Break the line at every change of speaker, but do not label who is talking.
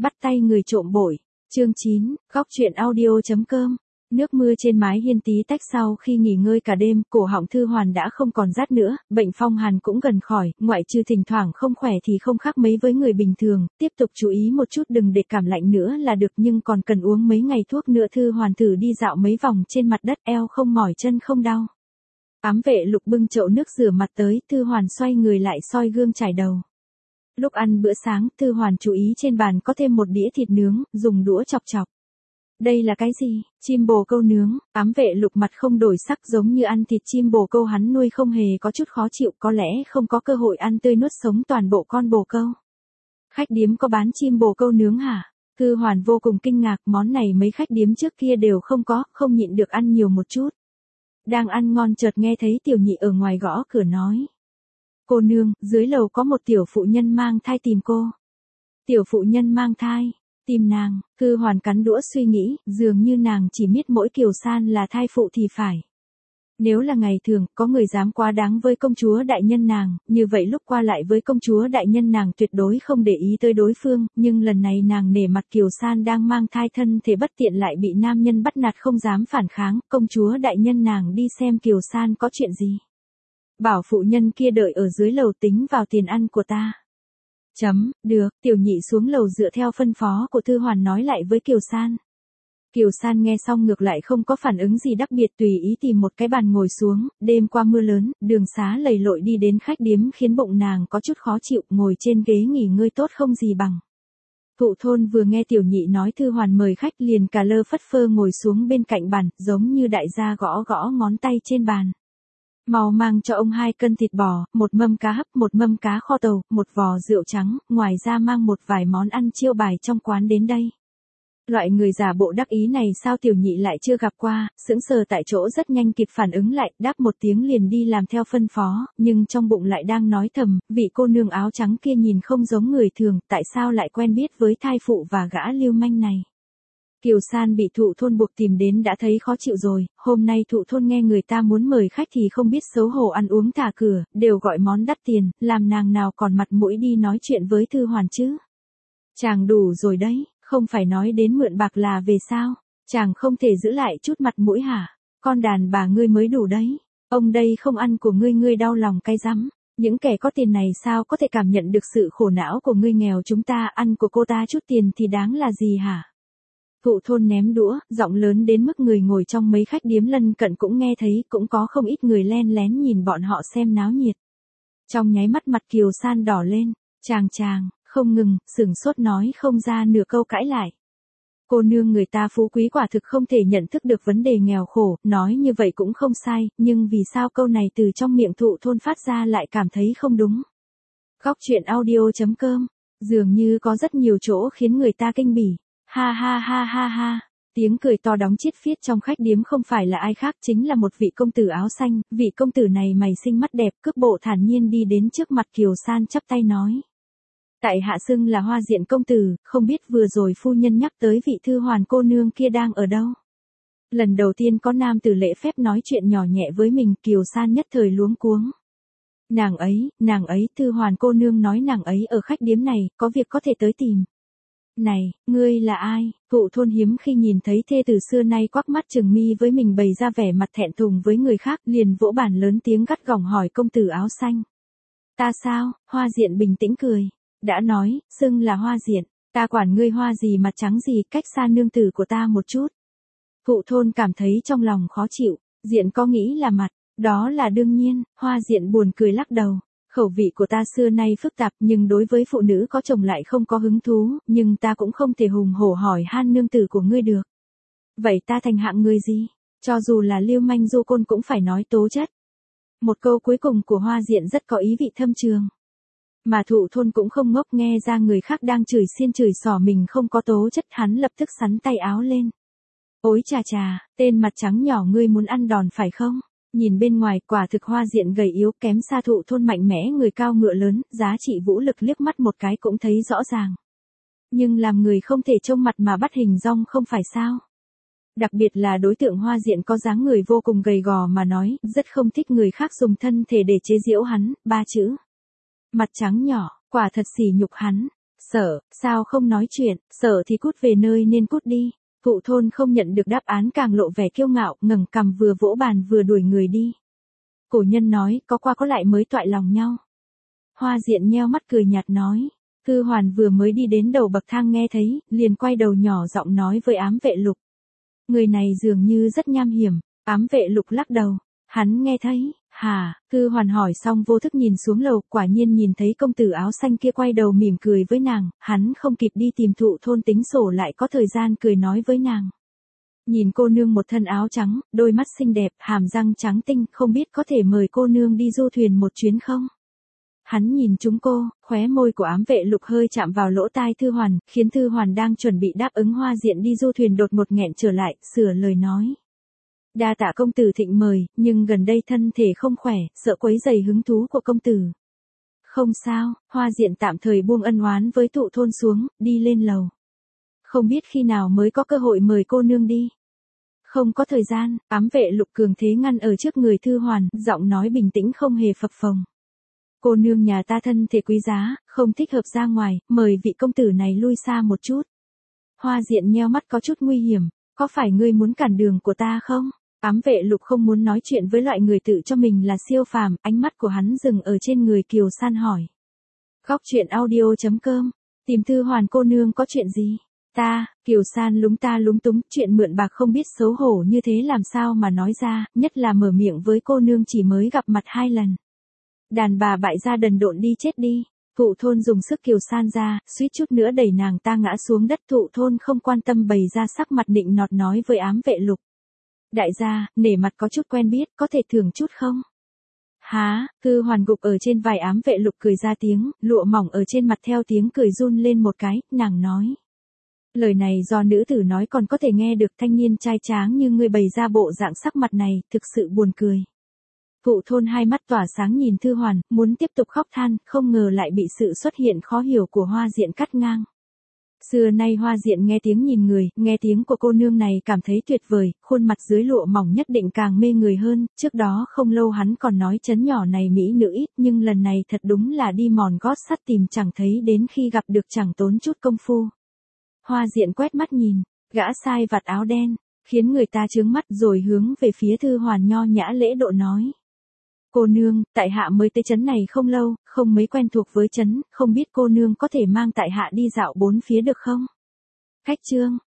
Bắt tay người trộm bội. Chương 9, góc truyện audio.com. Nước mưa trên mái hiên tí tách sau khi nghỉ ngơi cả đêm, cổ họng Thư Hoàn đã không còn rát nữa, bệnh phong hàn cũng gần khỏi, ngoại trừ thỉnh thoảng không khỏe thì không khác mấy với người bình thường, tiếp tục chú ý một chút đừng để cảm lạnh nữa là được nhưng còn cần uống mấy ngày thuốc nữa. Thư Hoàn thử đi dạo mấy vòng trên mặt đất, eo không mỏi chân không đau. Ám Vệ Lục bưng chậu nước rửa mặt tới, Thư Hoàn xoay người lại soi gương chải đầu. Lúc ăn bữa sáng, Thư Hoàn chú ý trên bàn có thêm một đĩa thịt nướng, dùng đũa chọc chọc. Đây là cái gì? Chim bồ câu nướng. Ám Vệ Lục mặt không đổi sắc, giống như ăn thịt chim bồ câu hắn nuôi không hề có chút khó chịu, có lẽ không có cơ hội ăn tươi nuốt sống toàn bộ con bồ câu. Khách điếm có bán chim bồ câu nướng hả? Thư Hoàn vô cùng kinh ngạc, món này mấy khách điếm trước kia đều không có, không nhịn được ăn nhiều một chút. Đang ăn ngon chợt nghe thấy Tiểu Nhị ở ngoài gõ cửa nói. Cô nương, dưới lầu có một tiểu phụ nhân mang thai tìm cô. Tiểu phụ nhân mang thai, tìm nàng. Thư Hoàn cắn đũa suy nghĩ, dường như nàng chỉ biết mỗi Kiều San là thai phụ thì phải. Nếu là ngày thường, có người dám quá đáng với công chúa đại nhân nàng, như vậy lúc qua lại với công chúa đại nhân nàng tuyệt đối không để ý tới đối phương, nhưng lần này nàng nể mặt Kiều San đang mang thai thân thể bất tiện lại bị nam nhân bắt nạt không dám phản kháng, công chúa đại nhân nàng đi xem Kiều San có chuyện gì. Bảo phụ nhân kia đợi ở dưới lầu tính vào tiền ăn của ta. Được, Tiểu Nhị xuống lầu dựa theo phân phó của Thư Hoàn nói lại với Kiều San. Kiều San nghe xong ngược lại không có phản ứng gì đặc biệt, tùy ý tìm một cái bàn ngồi xuống, đêm qua mưa lớn, đường xá lầy lội đi đến khách điếm khiến bụng nàng có chút khó chịu, ngồi trên ghế nghỉ ngơi tốt không gì bằng. Thụ Thôn vừa nghe Tiểu Nhị nói Thư Hoàn mời khách liền cà lơ phất phơ ngồi xuống bên cạnh bàn, giống như đại gia gõ gõ ngón tay trên bàn. Mau mang cho ông 2 cân thịt bò, một mâm cá hấp, một mâm cá kho tàu, một vò rượu trắng, ngoài ra mang một vài món ăn chiêu bài trong quán đến đây. Loại người giả bộ đắc ý này sao Tiểu Nhị lại chưa gặp qua, sững sờ tại chỗ rất nhanh kịp phản ứng lại, đáp một tiếng liền đi làm theo phân phó, nhưng trong bụng lại đang nói thầm, vị cô nương áo trắng kia nhìn không giống người thường, tại sao lại quen biết với thai phụ và gã lưu manh này. Kiều San bị Thụ Thôn buộc tìm đến đã thấy khó chịu rồi, hôm nay Thụ Thôn nghe người ta muốn mời khách thì không biết xấu hổ ăn uống thả cửa, đều gọi món đắt tiền, làm nàng nào còn mặt mũi đi nói chuyện với Thư Hoàn chứ. Chàng đủ rồi đấy, không phải nói đến mượn bạc là về sao, chàng không thể giữ lại chút mặt mũi hả, con đàn bà ngươi mới đủ đấy, ông đây không ăn của ngươi ngươi đau lòng cay rắm, những kẻ có tiền này sao có thể cảm nhận được sự khổ não của ngươi nghèo chúng ta, ăn của cô ta chút tiền thì đáng là gì hả. Thụ Thôn ném đũa, giọng lớn đến mức người ngồi trong mấy khách điếm lân cận cũng nghe thấy, cũng có không ít người len lén nhìn bọn họ xem náo nhiệt. Trong nháy mắt mặt Kiều San đỏ lên, chàng, không ngừng, sửng sốt nói không ra nửa câu cãi lại. Cô nương người ta phú quý quả thực không thể nhận thức được vấn đề nghèo khổ, nói như vậy cũng không sai, nhưng vì sao câu này từ trong miệng Thụ Thôn phát ra lại cảm thấy không đúng. Góc truyện audio.com, dường như có rất nhiều chỗ khiến người ta kinh bỉ. Ha ha ha ha ha, tiếng cười to đóng chiết phiết trong khách điếm không phải là ai khác chính là một vị công tử áo xanh, vị công tử này mày xinh mắt đẹp, cước bộ thản nhiên đi đến trước mặt Kiều San chắp tay nói. Tại hạ xưng là Hoa Diện công tử, không biết vừa rồi phu nhân nhắc tới vị Thư Hoàn cô nương kia đang ở đâu. Lần đầu tiên có nam tử lễ phép nói chuyện nhỏ nhẹ với mình, Kiều San nhất thời luống cuống. Nàng ấy, Thư Hoàn cô nương nói nàng ấy ở khách điếm này, có việc có thể tới tìm. Này, ngươi là ai? Thụ Thôn hiếm khi nhìn thấy thê tử xưa nay quắc mắt trừng mi với mình bày ra vẻ mặt thẹn thùng với người khác, liền vỗ bàn lớn tiếng gắt gỏng hỏi công tử áo xanh. Ta sao? Hoa Diện bình tĩnh cười. Đã nói, xưng là Hoa Diện, ta quản ngươi hoa gì mặt trắng gì, cách xa nương tử của ta một chút. Thụ Thôn cảm thấy trong lòng khó chịu, Diện có nghĩ là mặt, đó là đương nhiên, Hoa Diện buồn cười lắc đầu. Khẩu vị của ta xưa nay phức tạp nhưng đối với phụ nữ có chồng lại không có hứng thú, nhưng ta cũng không thể hùng hổ hỏi han nương tử của ngươi được. Vậy ta thành hạng người gì? Cho dù là lưu manh du côn cũng phải nói tố chất. Một câu cuối cùng của Hoa Diện rất có ý vị thâm trường. Mà Thụ Thôn cũng không ngốc, nghe ra người khác đang chửi xiên chửi xỏ mình không có tố chất, hắn lập tức xắn tay áo lên. Ôi chà, tên mặt trắng nhỏ ngươi muốn ăn đòn phải không? Nhìn bên ngoài quả thực Hoa Diện gầy yếu kém xa Thụ Thôn mạnh mẽ người cao ngựa lớn, giá trị vũ lực liếc mắt một cái cũng thấy rõ ràng. Nhưng làm người không thể trông mặt mà bắt hình dong không phải sao. Đặc biệt là đối tượng Hoa Diện có dáng người vô cùng gầy gò mà nói, rất không thích người khác dùng thân thể để chế giễu hắn, 3 chữ. Mặt trắng nhỏ, quả thật sỉ nhục hắn. Sợ, sao không nói chuyện, sợ thì cút về nơi nên cút đi. Thụ thôn không nhận được đáp án càng lộ vẻ kiêu ngạo, ngẩng cằm vừa vỗ bàn vừa đuổi người đi. Cổ nhân nói, có qua có lại mới toại lòng nhau. Hoa Diện nheo mắt cười nhạt nói. Thư Hoàn vừa mới đi đến đầu bậc thang nghe thấy, liền quay đầu nhỏ giọng nói với ám vệ Lục. Người này dường như rất nham hiểm, ám vệ Lục lắc đầu. Hắn nghe thấy, hả, Thư Hoàn hỏi xong vô thức nhìn xuống lầu, quả nhiên nhìn thấy công tử áo xanh kia quay đầu mỉm cười với nàng, hắn không kịp đi tìm Thụ thôn tính sổ lại có thời gian cười nói với nàng. Nhìn cô nương một thân áo trắng, đôi mắt xinh đẹp, hàm răng trắng tinh, không biết có thể mời cô nương đi du thuyền một chuyến không? Hắn nhìn chúng cô, khóe môi của ám vệ Lục hơi chạm vào lỗ tai Thư Hoàn, khiến Thư Hoàn đang chuẩn bị đáp ứng Hoa Diện đi du thuyền đột ngột nghẹn trở lại, sửa lời nói. Đa tạ công tử thịnh mời, nhưng gần đây thân thể không khỏe, sợ quấy rầy hứng thú của công tử. Không sao, Hoa Diện tạm thời buông ân oán với Thụ thôn xuống, đi lên lầu. Không biết khi nào mới có cơ hội mời cô nương đi. Không có thời gian, ám vệ Lục cường thế ngăn ở trước người Thư Hoàn, giọng nói bình tĩnh không hề phập phồng. Cô nương nhà ta thân thể quý giá, không thích hợp ra ngoài, mời vị công tử này lui xa một chút. Hoa Diện nheo mắt có chút nguy hiểm, có phải ngươi muốn cản đường của ta không? Ám vệ Lục không muốn nói chuyện với loại người tự cho mình là siêu phàm, ánh mắt của hắn dừng ở trên người Kiều San hỏi. Góc truyện audio.com, tìm Thư Hoàn cô nương có chuyện gì? Kiều San lúng túng, chuyện mượn bạc không biết xấu hổ như thế làm sao mà nói ra, nhất là mở miệng với cô nương chỉ mới gặp mặt 2 lần. Đàn bà bại gia đần độn đi chết đi. Thụ thôn dùng sức Kiều San ra, suýt chút nữa đẩy nàng ta ngã xuống đất. Thụ thôn không quan tâm bày ra sắc mặt nịnh nọt nói với ám vệ Lục. Đại gia, nể mặt có chút quen biết, có thể thưởng chút không? Há, Thư Hoàn gục ở trên vai ám vệ Lục cười ra tiếng, lụa mỏng ở trên mặt theo tiếng cười run lên một cái, nàng nói. Lời này do nữ tử nói còn có thể nghe được, thanh niên trai tráng như ngươi bày ra bộ dạng sắc mặt này, thực sự buồn cười. Thụ thôn hai mắt tỏa sáng nhìn Thư Hoàn, muốn tiếp tục khóc than, không ngờ lại bị sự xuất hiện khó hiểu của Hoa Diện cắt ngang. Xưa nay Hoa Diện nghe tiếng nhìn người, nghe tiếng của cô nương này cảm thấy tuyệt vời, khuôn mặt dưới lụa mỏng nhất định càng mê người hơn, trước đó không lâu hắn còn nói trấn nhỏ này mỹ nữ ít, nhưng lần này thật đúng là đi mòn gót sắt tìm chẳng thấy đến khi gặp được chẳng tốn chút công phu. Hoa Diện quét mắt nhìn, gã sai vặt áo đen, khiến người ta chướng mắt rồi hướng về phía Thư Hoàn nho nhã lễ độ nói. Cô nương, tại hạ mới tới trấn này không lâu, không mấy quen thuộc với trấn, không biết cô nương có thể mang tại hạ đi dạo bốn phía được không? Khách trương,